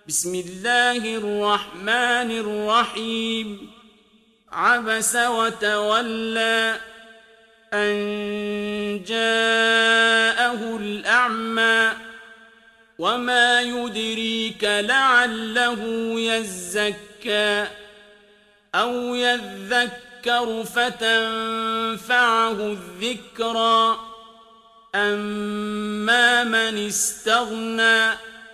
بسم الله الرحمن الرحيم عبس وتولى أن جاءه الأعمى وما يدريك لعله يزكى أو يذكر فتنفعه الذكرى أما من استغنى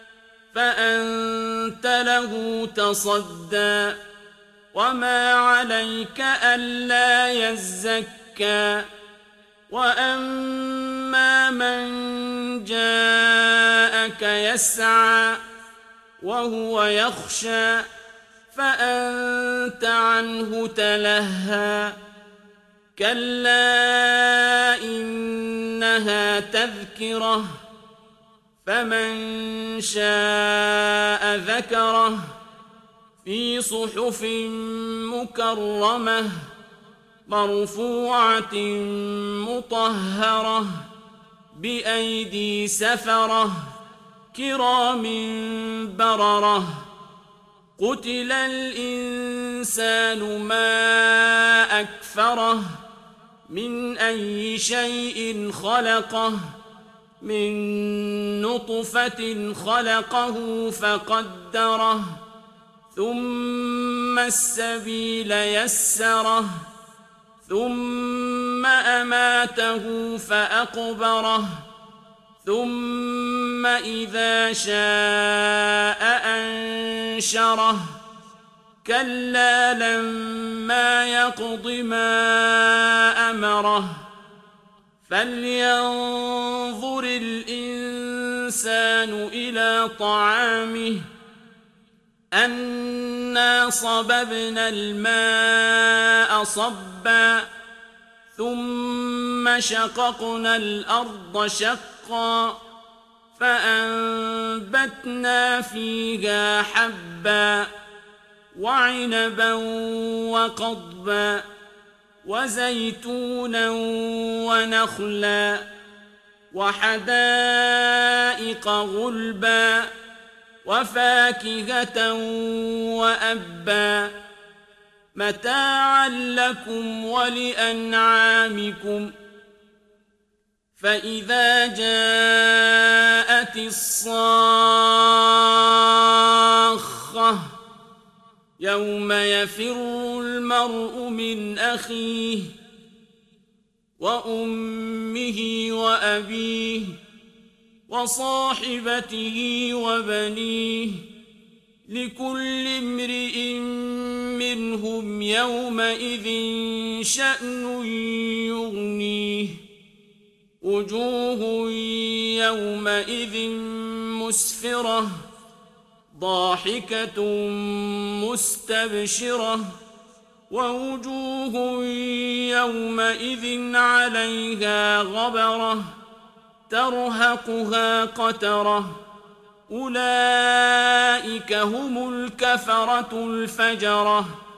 فأنت له تصدى وما عليك ألا يزكى وأما من جاءك يسعى وهو يخشى فأنت عنه تلهى كلا إنها تذكرة فمن شاء ذكره في صحف مكرمة مرفوعة مطهرة بأيدي سفرة كرام بررة قتل الإنسان ما أكفره من أي شيء خلقه من نطفة خلقه فقدره ثم السبيل يسره ثم أماته فأقبره ثم إذا شاء أنشره كلا لما يقض ما أمره فلينظر الإنسان إلى طعامه أنا صببنا الماء صبا ثم شققنا الأرض شقا فأنبتنا فيها حبا وعنبا وقضبا وزيتونا ونخلا وحدائق غلبا وفاكهة وأبا متاعا لكم ولأنعامكم فإذا جاءت الصاخة يوم يفر المرء من أخيه وأمه وأبيه وصاحبته وبنيه لكل امرئ منهم يومئذ شأن يغنيه وجوه يومئذ مسفرة ضاحكة مستبشرة ووجوه يومئذ عليها غبرة ترهقها قترة أولئك هم الكفرة الفجرة